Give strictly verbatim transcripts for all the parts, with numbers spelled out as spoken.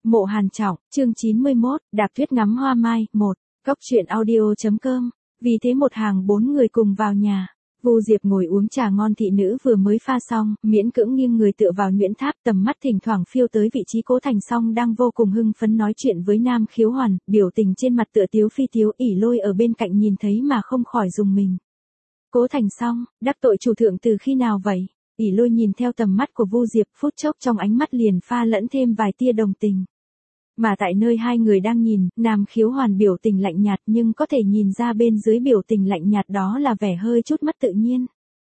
Mộ Hàn Trọng, chương chín mươi mốt, đạp tuyết ngắm hoa mai, một, Cốc truyện audio.com. Vì thế một hàng bốn người cùng vào nhà. Vu Diệp ngồi uống trà ngon thị nữ vừa mới pha xong, miễn cưỡng nghiêng người tựa vào nhuyễn tháp, tầm mắt thỉnh thoảng phiêu tới vị trí Cố Thành Song đang vô cùng hưng phấn nói chuyện với Nam Khiếu Hoàn, biểu tình trên mặt tựa tiếu phi tiếu. Ỷ Lôi ở bên cạnh nhìn thấy mà không khỏi rùng mình. Cố Thành Song, đắc tội chủ thượng từ khi nào vậy? Ỷ Lôi nhìn theo tầm mắt của Vu Diệp, phút chốc trong ánh mắt liền pha lẫn thêm vài tia đồng tình. Mà tại nơi hai người đang nhìn, Nam Khiếu Hoàn biểu tình lạnh nhạt, nhưng có thể nhìn ra bên dưới biểu tình lạnh nhạt đó là vẻ hơi chút mất tự nhiên.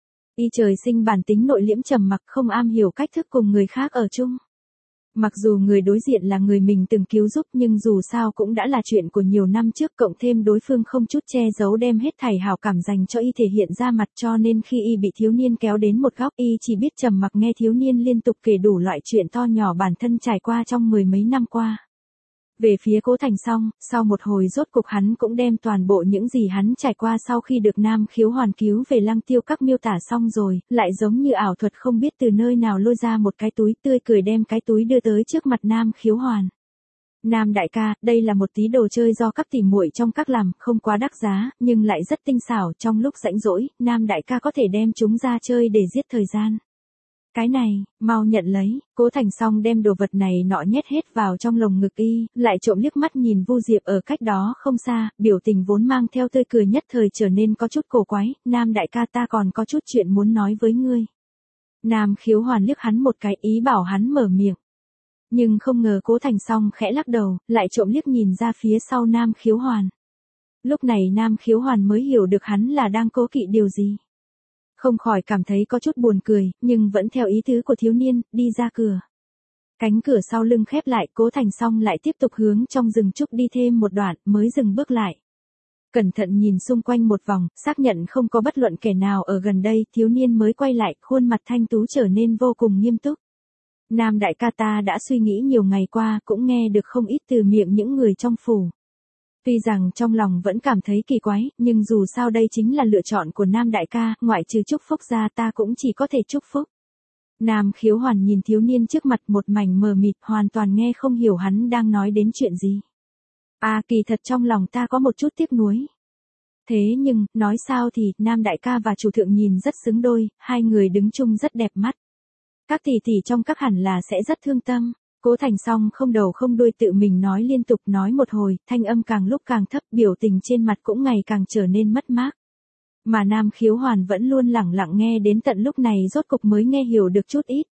Y trời sinh bản tính nội liễm trầm mặc, không am hiểu cách thức cùng người khác ở chung. Mặc dù người đối diện là người mình từng cứu giúp, nhưng dù sao cũng đã là chuyện của nhiều năm trước, cộng thêm đối phương không chút che giấu đem hết thảy hảo cảm dành cho y thể hiện ra mặt, cho nên khi y bị thiếu niên kéo đến một góc, y chỉ biết trầm mặc nghe thiếu niên liên tục kể đủ loại chuyện to nhỏ bản thân trải qua trong mười mấy năm qua. Về phía Cố Thành Song, sau một hồi rốt cục hắn cũng đem toàn bộ những gì hắn trải qua sau khi được Nam Khiếu Hoàn cứu về Lăng Tiêu Các miêu tả xong rồi, lại giống như ảo thuật không biết từ nơi nào lôi ra một cái túi, tươi cười đem cái túi đưa tới trước mặt Nam Khiếu Hoàn. Nam đại ca, đây là một tí đồ chơi do các tỉ muội trong các làm, không quá đắt giá, nhưng lại rất tinh xảo, trong lúc rảnh rỗi, Nam đại ca có thể đem chúng ra chơi để giết thời gian. Cái này, mau nhận lấy. Cố Thành Song đem đồ vật này nọ nhét hết vào trong lồng ngực y, lại trộm liếc mắt nhìn Vu Diệp ở cách đó không xa, biểu tình vốn mang theo tươi cười nhất thời trở nên có chút cổ quái. Nam đại ca, ta còn có chút chuyện muốn nói với ngươi. Nam Khiếu Hoàn liếc hắn một cái, ý bảo hắn mở miệng. Nhưng không ngờ Cố Thành Song khẽ lắc đầu, lại trộm liếc nhìn ra phía sau Nam Khiếu Hoàn. Lúc này Nam Khiếu Hoàn mới hiểu được hắn là đang cố kỵ điều gì. Không khỏi cảm thấy có chút buồn cười, nhưng vẫn theo ý tứ của thiếu niên, đi ra cửa. Cánh cửa sau lưng khép lại, Cố Thành Song lại tiếp tục hướng trong rừng trúc đi thêm một đoạn, mới dừng bước lại. Cẩn thận nhìn xung quanh một vòng, xác nhận không có bất luận kẻ nào ở gần đây, thiếu niên mới quay lại, khuôn mặt thanh tú trở nên vô cùng nghiêm túc. Nam đại ca, ta đã suy nghĩ nhiều ngày qua, cũng nghe được không ít từ miệng những người trong phủ. Tuy rằng trong lòng vẫn cảm thấy kỳ quái, nhưng dù sao đây chính là lựa chọn của Nam đại ca, ngoại trừ chúc phúc ra ta cũng chỉ có thể chúc phúc. Nam Khiếu Hoàn nhìn thiếu niên trước mặt một mảnh mờ mịt, hoàn toàn nghe không hiểu hắn đang nói đến chuyện gì. À, kỳ thật trong lòng ta có một chút tiếc nuối. Thế nhưng, nói sao thì, Nam đại ca và chủ thượng nhìn rất xứng đôi, hai người đứng chung rất đẹp mắt. Các tỷ tỷ trong các hẳn là sẽ rất thương tâm. Cố Thành Song không đầu không đuôi tự mình nói liên tục nói một hồi, thanh âm càng lúc càng thấp, biểu tình trên mặt cũng ngày càng trở nên mất mát. Mà Nam Khiếu Hoàn vẫn luôn lẳng lặng nghe đến tận lúc này rốt cục mới nghe hiểu được chút ít.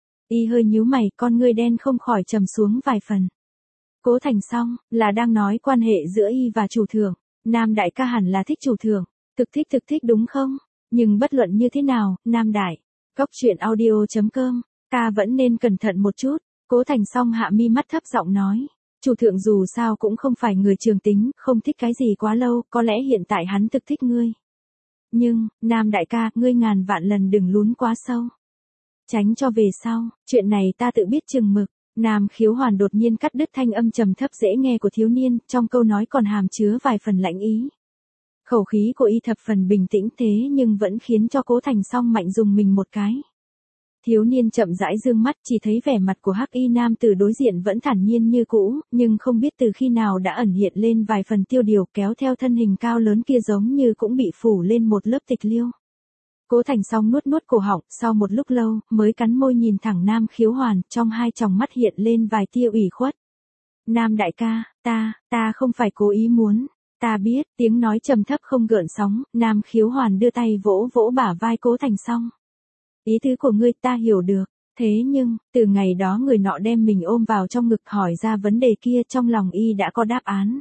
Y hơi nhíu mày, con ngươi đen không khỏi trầm xuống vài phần. Cố Thành Song, là đang nói quan hệ giữa y và chủ thượng. Nam đại ca hẳn là thích chủ thượng, thực thích thực thích đúng không? Nhưng bất luận như thế nào, Nam đại, Cốc truyện audio.com, ca vẫn nên cẩn thận một chút. Cố Thành Song hạ mi mắt thấp giọng nói, chủ thượng dù sao cũng không phải người trường tính, không thích cái gì quá lâu, có lẽ hiện tại hắn thực thích ngươi. Nhưng, Nam đại ca, ngươi ngàn vạn lần đừng lún quá sâu. Tránh cho về sau, chuyện này ta tự biết chừng mực. Nam Khiếu Hoàn đột nhiên cắt đứt thanh âm trầm thấp dễ nghe của thiếu niên, trong câu nói còn hàm chứa vài phần lãnh ý. Khẩu khí của y thập phần bình tĩnh thế nhưng vẫn khiến cho Cố Thành Song mạnh dùng mình một cái. Thiếu niên chậm rãi dương mắt, chỉ thấy vẻ mặt của hắc y nam tử đối diện vẫn thản nhiên như cũ, nhưng không biết từ khi nào đã ẩn hiện lên vài phần tiêu điều, kéo theo thân hình cao lớn kia giống như cũng bị phủ lên một lớp tịch liêu. Cố Thành Song nuốt nuốt cổ họng, sau một lúc lâu, mới cắn môi nhìn thẳng Nam Khiếu Hoàn, trong hai tròng mắt hiện lên vài tia ủy khuất. Nam đại ca, ta, ta không phải cố ý muốn, ta biết, tiếng nói trầm thấp không gợn sóng, Nam Khiếu Hoàn đưa tay vỗ vỗ bả vai Cố Thành Song. Ý tứ của ngươi ta hiểu được, thế nhưng, từ ngày đó người nọ đem mình ôm vào trong ngực hỏi ra vấn đề kia, trong lòng y đã có đáp án.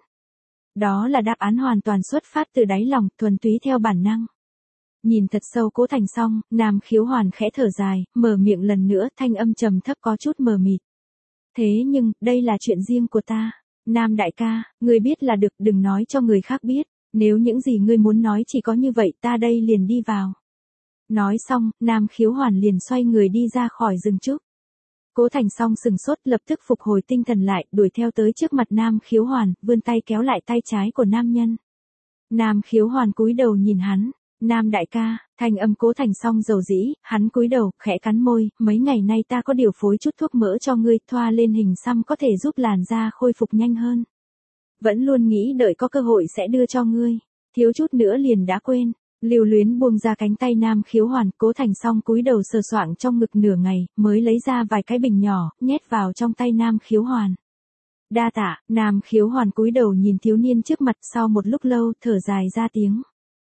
Đó là đáp án hoàn toàn xuất phát từ đáy lòng, thuần túy theo bản năng. Nhìn thật sâu Cố Thành Song, Nam Khiếu Hoàn khẽ thở dài, mở miệng lần nữa, thanh âm trầm thấp có chút mờ mịt. Thế nhưng, đây là chuyện riêng của ta. Nam đại ca, ngươi biết là được, đừng nói cho người khác biết. Nếu những gì ngươi muốn nói chỉ có như vậy, ta đây liền đi vào. Nói xong, Nam Khiếu Hoàn liền xoay người đi ra khỏi rừng trúc. Cố Thành Song sừng sốt, lập tức phục hồi tinh thần lại, đuổi theo tới trước mặt Nam Khiếu Hoàn, vươn tay kéo lại tay trái của nam nhân. Nam Khiếu Hoàn cúi đầu nhìn hắn. Nam đại ca, thanh âm Cố Thành Song dầu dĩ, hắn cúi đầu, khẽ cắn môi, mấy ngày nay ta có điều phối chút thuốc mỡ cho ngươi, thoa lên hình xăm có thể giúp làn da khôi phục nhanh hơn. Vẫn luôn nghĩ đợi có cơ hội sẽ đưa cho ngươi, thiếu chút nữa liền đã quên. Lưu luyến buông ra cánh tay Nam Khiếu Hoàn, Cố Thành Song cúi đầu sờ soạng trong ngực nửa ngày, mới lấy ra vài cái bình nhỏ, nhét vào trong tay Nam Khiếu Hoàn. Đa tạ, Nam Khiếu Hoàn cúi đầu nhìn thiếu niên trước mặt, sau một lúc lâu, thở dài ra tiếng.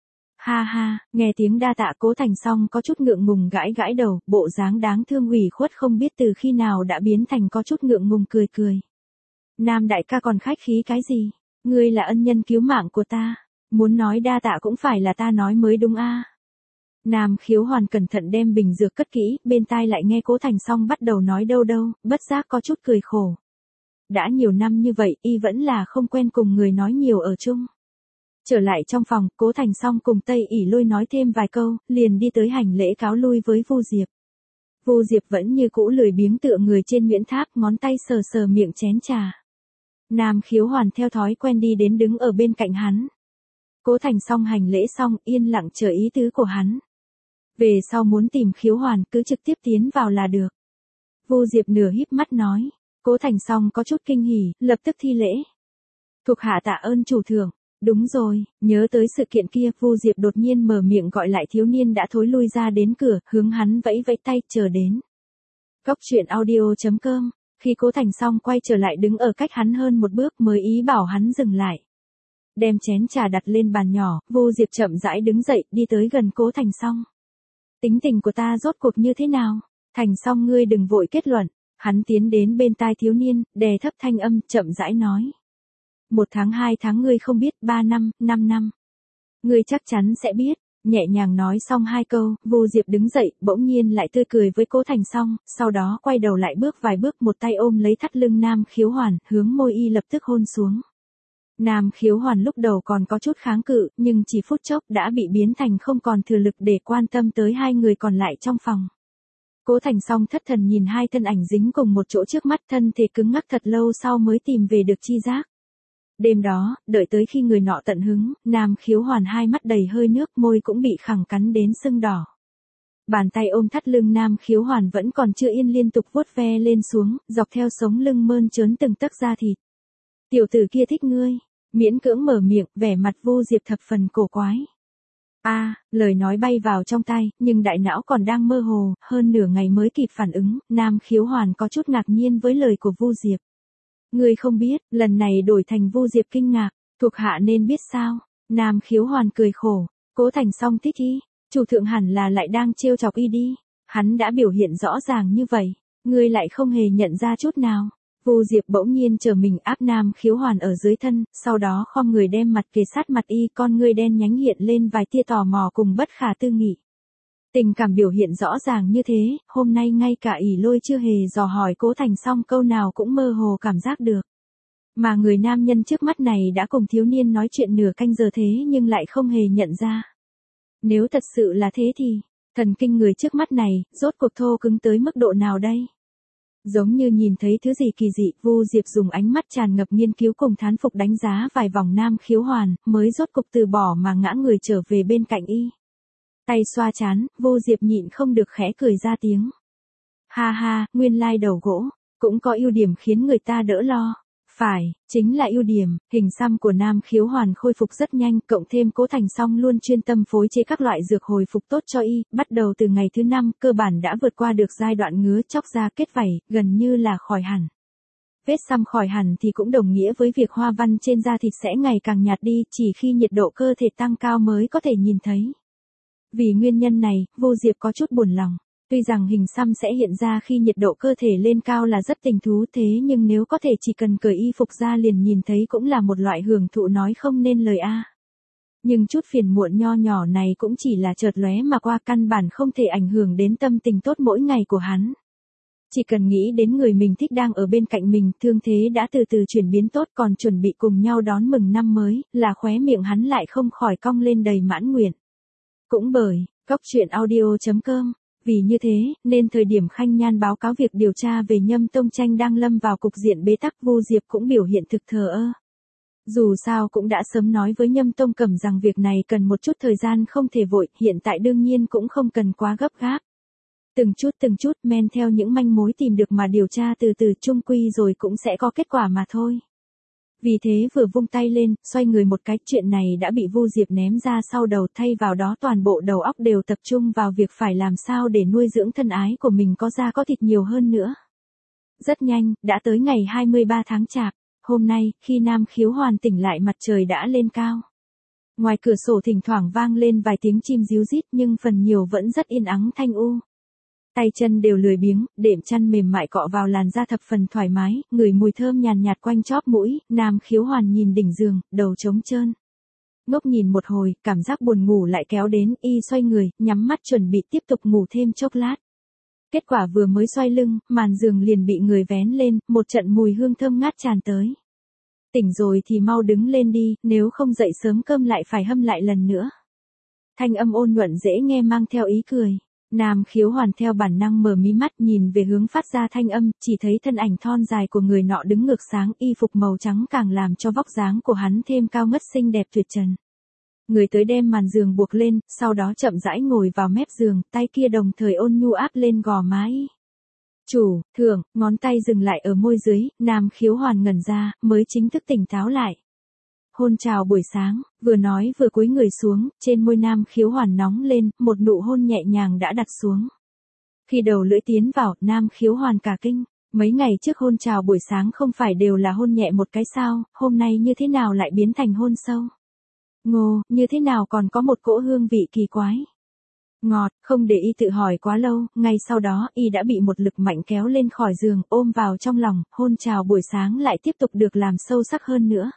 Ha ha, nghe tiếng đa tạ Cố Thành Song có chút ngượng ngùng gãi gãi đầu, bộ dáng đáng thương ủy khuất không biết từ khi nào đã biến thành có chút ngượng ngùng cười cười. Nam đại ca còn khách khí cái gì? Ngươi là ân nhân cứu mạng của ta. Muốn nói đa tạ cũng phải là ta nói mới đúng a. Nam Khiếu Hoàn cẩn thận đem bình dược cất kỹ, bên tai lại nghe Cố Thành Song bắt đầu nói đâu đâu, bất giác có chút cười khổ. Đã nhiều năm như vậy, y vẫn là không quen cùng người nói nhiều ở chung. Trở lại trong phòng, Cố Thành Song cùng Tây ỉ Lôi nói thêm vài câu, liền đi tới hành lễ cáo lui với Vu Diệp. Vu Diệp vẫn như cũ lười biếng tựa người trên Nguyễn Tháp, ngón tay sờ sờ miệng chén trà. Nam Khiếu Hoàn theo thói quen đi đến đứng ở bên cạnh hắn. Cố Thành Song hành lễ xong, yên lặng chờ ý tứ của hắn. Về sau muốn tìm Khiếu Hoàn, cứ trực tiếp tiến vào là được. Vu Diệp nửa híp mắt nói. Cố Thành Song có chút kinh hỉ, lập tức thi lễ. Thuộc hạ tạ ơn chủ thượng. Đúng rồi, nhớ tới sự kiện kia, Vu Diệp đột nhiên mở miệng gọi lại thiếu niên đã thối lui ra đến cửa, hướng hắn vẫy vẫy tay, chờ đến. Cốc truyện audio chấm com. Khi Cố Thành Song quay trở lại đứng ở cách hắn hơn một bước mới ý bảo hắn dừng lại. Đem chén trà đặt lên bàn nhỏ, Vu Diệp chậm rãi đứng dậy, đi tới gần Cố Thành Song. Tính tình của ta rốt cuộc như thế nào? Thành Song ngươi đừng vội kết luận. Hắn tiến đến bên tai thiếu niên, đè thấp thanh âm, chậm rãi nói. Một tháng hai tháng ngươi không biết, ba năm, năm năm. Ngươi chắc chắn sẽ biết. Nhẹ nhàng nói xong hai câu, Vu Diệp đứng dậy, bỗng nhiên lại tươi cười với Cố Thành Song, sau đó quay đầu lại bước vài bước, một tay ôm lấy thắt lưng Nam Khiếu Hoàn, hướng môi y lập tức hôn xuống. Nam Khiếu Hoàn lúc đầu còn có chút kháng cự, nhưng chỉ phút chốc đã bị biến thành không còn thừa lực để quan tâm tới hai người còn lại trong phòng. Cố Thành Song thất thần nhìn hai thân ảnh dính cùng một chỗ trước mắt, thân thể cứng ngắc thật lâu sau mới tìm về được chi giác. Đêm đó, đợi tới khi người nọ tận hứng, Nam Khiếu Hoàn hai mắt đầy hơi nước, môi cũng bị khẳng cắn đến sưng đỏ. Bàn tay ôm thắt lưng Nam Khiếu Hoàn vẫn còn chưa yên liên tục vuốt ve lên xuống, dọc theo sống lưng mơn trớn từng tấc da thịt. Tiểu tử kia thích ngươi, miễn cưỡng mở miệng, vẻ mặt Vu Diệp thập phần cổ quái. A, à, lời nói bay vào trong tai, nhưng đại não còn đang mơ hồ, hơn nửa ngày mới kịp phản ứng, Nam Khiếu Hoàn có chút ngạc nhiên với lời của Vu Diệp. Ngươi không biết, lần này đổi thành Vu Diệp kinh ngạc, thuộc hạ nên biết sao? Nam Khiếu Hoàn cười khổ, Cố Thành Song thích y, chủ thượng hẳn là lại đang trêu chọc y đi, hắn đã biểu hiện rõ ràng như vậy, ngươi lại không hề nhận ra chút nào. Vu Diệp bỗng nhiên trở mình áp Nam Khiếu Hoàn ở dưới thân, sau đó khom người đem mặt kề sát mặt y, con ngươi đen nhánh hiện lên vài tia tò mò cùng bất khả tư nghị. Tình cảm biểu hiện rõ ràng như thế, hôm nay ngay cả ỉ Lôi chưa hề dò hỏi Cố Thành Song câu nào cũng mơ hồ cảm giác được. Mà người nam nhân trước mắt này đã cùng thiếu niên nói chuyện nửa canh giờ thế nhưng lại không hề nhận ra. Nếu thật sự là thế thì, thần kinh người trước mắt này, rốt cuộc thô cứng tới mức độ nào đây? Giống như nhìn thấy thứ gì kỳ dị, Vu Diệp dùng ánh mắt tràn ngập nghiên cứu cùng thán phục đánh giá vài vòng Nam Khiếu Hoàn, mới rốt cục từ bỏ mà ngã người trở về bên cạnh y. Tay xoa chán, Vu Diệp nhịn không được khẽ cười ra tiếng. Ha ha, nguyên lai đầu gỗ, cũng có ưu điểm khiến người ta đỡ lo. Phải, chính là ưu điểm, hình xăm của Nam Khiếu Hoàn khôi phục rất nhanh, cộng thêm Cố Thành Song luôn chuyên tâm phối chế các loại dược hồi phục tốt cho y, bắt đầu từ ngày thứ năm, cơ bản đã vượt qua được giai đoạn ngứa chóc da kết vảy, gần như là khỏi hẳn. Vết xăm khỏi hẳn thì cũng đồng nghĩa với việc hoa văn trên da thịt sẽ ngày càng nhạt đi, chỉ khi nhiệt độ cơ thể tăng cao mới có thể nhìn thấy. Vì nguyên nhân này, Vu Diệp có chút buồn lòng. Tuy rằng hình xăm sẽ hiện ra khi nhiệt độ cơ thể lên cao là rất tình thú thế nhưng nếu có thể chỉ cần cởi y phục ra liền nhìn thấy cũng là một loại hưởng thụ nói không nên lời a. Nhưng chút phiền muộn nho nhỏ này cũng chỉ là chợt lóe mà qua, căn bản không thể ảnh hưởng đến tâm tình tốt mỗi ngày của hắn. Chỉ cần nghĩ đến người mình thích đang ở bên cạnh mình, thương thế đã từ từ chuyển biến tốt, còn chuẩn bị cùng nhau đón mừng năm mới, là khóe miệng hắn lại không khỏi cong lên đầy mãn nguyện. Cũng bởi, cốc truyện audio chấm com. Vì như thế, nên thời điểm Khanh Nhan báo cáo việc điều tra về Nhâm Tông Tranh đang lâm vào cục diện bế tắc, Vu Diệp cũng biểu hiện thực thờ ơ. Dù sao cũng đã sớm nói với Nhâm Tông Cẩm rằng việc này cần một chút thời gian không thể vội, hiện tại đương nhiên cũng không cần quá gấp gáp. Từng chút từng chút men theo những manh mối tìm được mà điều tra từ từ chung quy rồi cũng sẽ có kết quả mà thôi. Vì thế vừa vung tay lên, xoay người một cái, chuyện này đã bị Vu Diệp ném ra sau đầu, thay vào đó toàn bộ đầu óc đều tập trung vào việc phải làm sao để nuôi dưỡng thân ái của mình có da có thịt nhiều hơn nữa. Rất nhanh, đã tới ngày hai mươi ba tháng Chạp, hôm nay, khi Nam Khiếu Hoàn tỉnh lại mặt trời đã lên cao. Ngoài cửa sổ thỉnh thoảng vang lên vài tiếng chim ríu rít nhưng phần nhiều vẫn rất yên ắng thanh u. Tay chân đều lười biếng, đệm chăn mềm mại cọ vào làn da thập phần thoải mái, ngửi mùi thơm nhàn nhạt quanh chóp mũi, Nam Khiếu Hoàn nhìn đỉnh giường, đầu trống trơn. Ngốc nhìn một hồi, cảm giác buồn ngủ lại kéo đến, y xoay người, nhắm mắt chuẩn bị tiếp tục ngủ thêm chốc lát. Kết quả vừa mới xoay lưng, màn giường liền bị người vén lên, một trận mùi hương thơm ngát tràn tới. Tỉnh rồi thì mau đứng lên đi, nếu không dậy sớm cơm lại phải hâm lại lần nữa. Thanh âm ôn nhuận dễ nghe mang theo ý cười. Nam Khiếu Hoàn theo bản năng mở mí mắt nhìn về hướng phát ra thanh âm, chỉ thấy thân ảnh thon dài của người nọ đứng ngược sáng, y phục màu trắng càng làm cho vóc dáng của hắn thêm cao ngất xinh đẹp tuyệt trần. Người tới đem màn giường buộc lên, sau đó chậm rãi ngồi vào mép giường, tay kia đồng thời ôn nhu áp lên gò má y. Chủ, thượng, ngón tay dừng lại ở môi dưới, Nam Khiếu Hoàn ngẩn ra, mới chính thức tỉnh táo lại. Hôn chào buổi sáng, vừa nói vừa cúi người xuống, trên môi Nam Khiếu Hoàn nóng lên, một nụ hôn nhẹ nhàng đã đặt xuống. Khi đầu lưỡi tiến vào, Nam Khiếu Hoàn cả kinh, mấy ngày trước hôn chào buổi sáng không phải đều là hôn nhẹ một cái sao, hôm nay như thế nào lại biến thành hôn sâu? Ngô, như thế nào còn có một cỗ hương vị kỳ quái? Ngọt, không để y tự hỏi quá lâu, ngay sau đó y đã bị một lực mạnh kéo lên khỏi giường, ôm vào trong lòng, hôn chào buổi sáng lại tiếp tục được làm sâu sắc hơn nữa.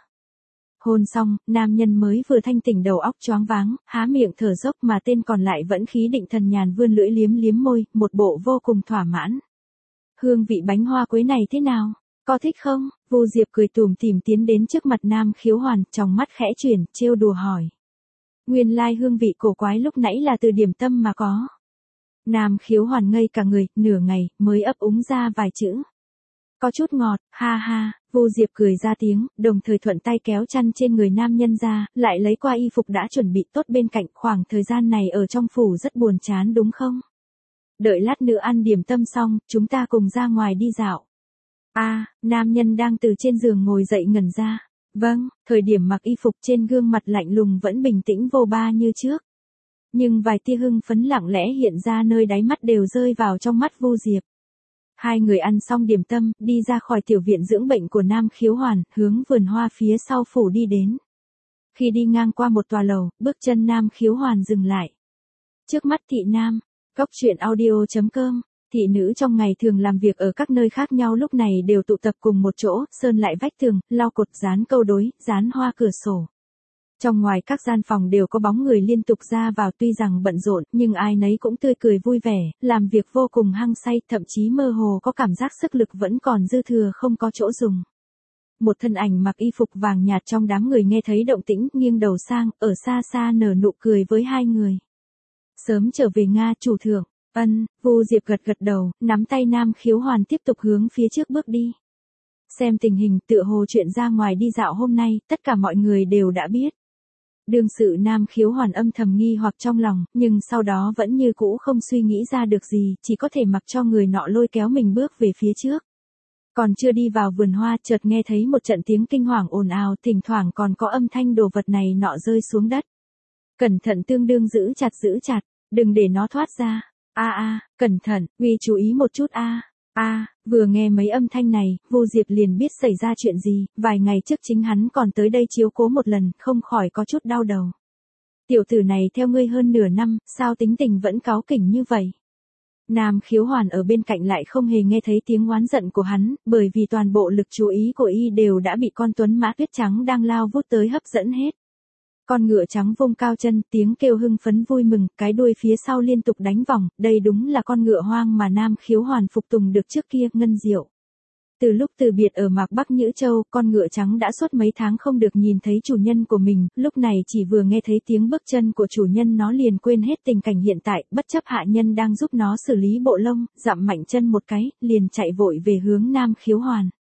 Hôn xong, nam nhân mới vừa thanh tỉnh đầu óc choáng váng, há miệng thở dốc mà tên còn lại vẫn khí định thần nhàn vươn lưỡi liếm liếm môi, một bộ vô cùng thỏa mãn. Hương vị bánh hoa quế này thế nào? Có thích không? Vu Diệp cười tủm tỉm tiến đến trước mặt Nam Khiếu Hoàn, trong mắt khẽ chuyển, trêu đùa hỏi. Nguyên lai hương vị cổ quái lúc nãy là từ điểm tâm mà có. Nam Khiếu Hoàn ngây cả người, nửa ngày, mới ấp úng ra vài chữ. Có chút ngọt, ha ha, Vu Diệp cười ra tiếng, đồng thời thuận tay kéo chăn trên người nam nhân ra, lại lấy qua y phục đã chuẩn bị tốt bên cạnh, khoảng thời gian này ở trong phủ rất buồn chán đúng không? Đợi lát nữa ăn điểm tâm xong, chúng ta cùng ra ngoài đi dạo. A, à, nam nhân đang từ trên giường ngồi dậy ngẩn ra. Vâng, thời điểm mặc y phục trên gương mặt lạnh lùng vẫn bình tĩnh vô ba như trước. Nhưng vài tia hưng phấn lặng lẽ hiện ra nơi đáy mắt đều rơi vào trong mắt Vu Diệp. Hai người ăn xong điểm tâm, đi ra khỏi tiểu viện dưỡng bệnh của Nam Khiếu Hoàn, hướng vườn hoa phía sau phủ đi đến. Khi đi ngang qua một tòa lầu, bước chân Nam Khiếu Hoàn dừng lại. Trước mắt thị nam, góc truyện audio chấm com, thị nữ trong ngày thường làm việc ở các nơi khác nhau lúc này đều tụ tập cùng một chỗ, sơn lại vách tường, lau cột, dán câu đối, dán hoa cửa sổ. Trong ngoài các gian phòng đều có bóng người liên tục ra vào, tuy rằng bận rộn, nhưng ai nấy cũng tươi cười vui vẻ, làm việc vô cùng hăng say, thậm chí mơ hồ có cảm giác sức lực vẫn còn dư thừa không có chỗ dùng. Một thân ảnh mặc y phục vàng nhạt trong đám người nghe thấy động tĩnh, nghiêng đầu sang, ở xa xa nở nụ cười với hai người. Sớm trở về Nga chủ thượng, ân, Vu Diệp gật gật đầu, nắm tay Nam Khiếu Hoàn tiếp tục hướng phía trước bước đi. Xem tình hình tựa hồ chuyện ra ngoài đi dạo hôm nay, tất cả mọi người đều đã biết. Đương sự Nam Khiếu Hoàn âm thầm nghi hoặc trong lòng, nhưng sau đó vẫn như cũ không suy nghĩ ra được gì, chỉ có thể mặc cho người nọ lôi kéo mình bước về phía trước. Còn chưa đi vào vườn hoa, chợt nghe thấy một trận tiếng kinh hoàng ồn ào, thỉnh thoảng còn có âm thanh đồ vật này nọ rơi xuống đất. Cẩn thận, tương đương giữ chặt giữ chặt, đừng để nó thoát ra. A a, cẩn thận, uy chú ý một chút a. A, vừa nghe mấy âm thanh này, Vu Diệp liền biết xảy ra chuyện gì, vài ngày trước chính hắn còn tới đây chiếu cố một lần, không khỏi có chút đau đầu. Tiểu tử này theo ngươi hơn nửa năm, sao tính tình vẫn cáu kỉnh như vậy? Nam Khiếu Hoàn ở bên cạnh lại không hề nghe thấy tiếng oán giận của hắn, bởi vì toàn bộ lực chú ý của y đều đã bị con tuấn mã tuyết trắng đang lao vút tới hấp dẫn hết. Con ngựa trắng vung cao chân, tiếng kêu hưng phấn vui mừng, cái đuôi phía sau liên tục đánh vòng, đây đúng là con ngựa hoang mà Nam Khiếu Hoàn phục tùng được trước kia, Ngân Diệu. Từ lúc từ biệt ở Mạc Bắc Nhữ Châu, con ngựa trắng đã suốt mấy tháng không được nhìn thấy chủ nhân của mình, lúc này chỉ vừa nghe thấy tiếng bước chân của chủ nhân nó liền quên hết tình cảnh hiện tại, bất chấp hạ nhân đang giúp nó xử lý bộ lông, dặm mạnh chân một cái, liền chạy vội về hướng Nam Khiếu Hoàn.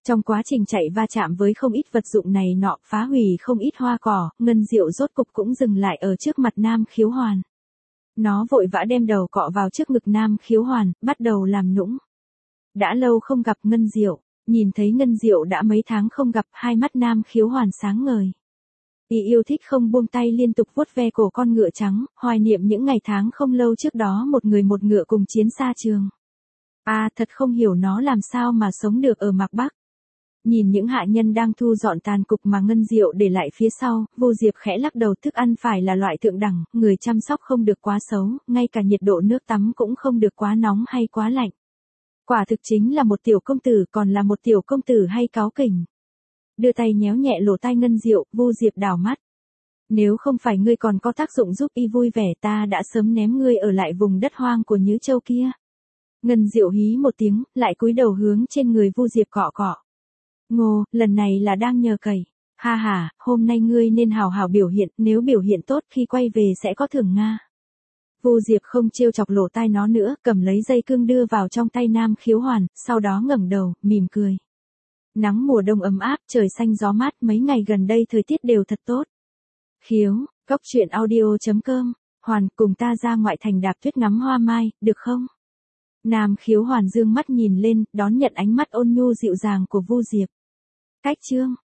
Trong quá trình chạy va chạm với không ít vật dụng này nọ, phá hủy không ít hoa cỏ, Ngân Diệu rốt cục cũng dừng lại ở trước mặt Nam Khiếu Hoàn. Nó vội vã đem đầu cọ vào trước ngực Nam Khiếu Hoàn, bắt đầu làm nũng. Đã lâu không gặp Ngân Diệu, nhìn thấy Ngân Diệu đã mấy tháng không gặp, hai mắt Nam Khiếu Hoàn sáng ngời. Y yêu thích không buông tay liên tục vuốt ve cổ con ngựa trắng, hoài niệm những ngày tháng không lâu trước đó một người một ngựa cùng chiến xa trường. À, thật không hiểu nó làm sao mà sống được ở Mạc Bắc. Nhìn những hạ nhân đang thu dọn tàn cục mà Ngân Diệu để lại phía sau, Vu Diệp khẽ lắc đầu, thức ăn phải là loại thượng đẳng, người chăm sóc không được quá xấu, ngay cả nhiệt độ nước tắm cũng không được quá nóng hay quá lạnh. Quả thực chính là một tiểu công tử, còn là một tiểu công tử hay cáu kỉnh. Đưa tay nhéo nhẹ lỗ tai Ngân Diệu, Vu Diệp đảo mắt. Nếu không phải ngươi còn có tác dụng giúp y vui vẻ, ta đã sớm ném ngươi ở lại vùng đất hoang của Nhứ Châu kia. Ngân Diệu hí một tiếng, lại cúi đầu hướng trên người Vu Diệp cọ cọ. Ngô, lần này là đang nhờ cậy. Ha ha, hôm nay ngươi nên hào hào biểu hiện, nếu biểu hiện tốt khi quay về sẽ có thưởng Nga. Vu Diệp không trêu chọc lỗ tai nó nữa, cầm lấy dây cương đưa vào trong tay Nam Khiếu Hoàn, sau đó ngẩng đầu, mỉm cười. Nắng mùa đông ấm áp, trời xanh gió mát, mấy ngày gần đây thời tiết đều thật tốt. Khiếu, cốc truyện audio chấm com, Hoàn, cùng ta ra ngoại thành đạp tuyết ngắm hoa mai, được không? Nam Khiếu Hoàn dương mắt nhìn lên, đón nhận ánh mắt ôn nhu dịu dàng của Vu Diệp. Cách chương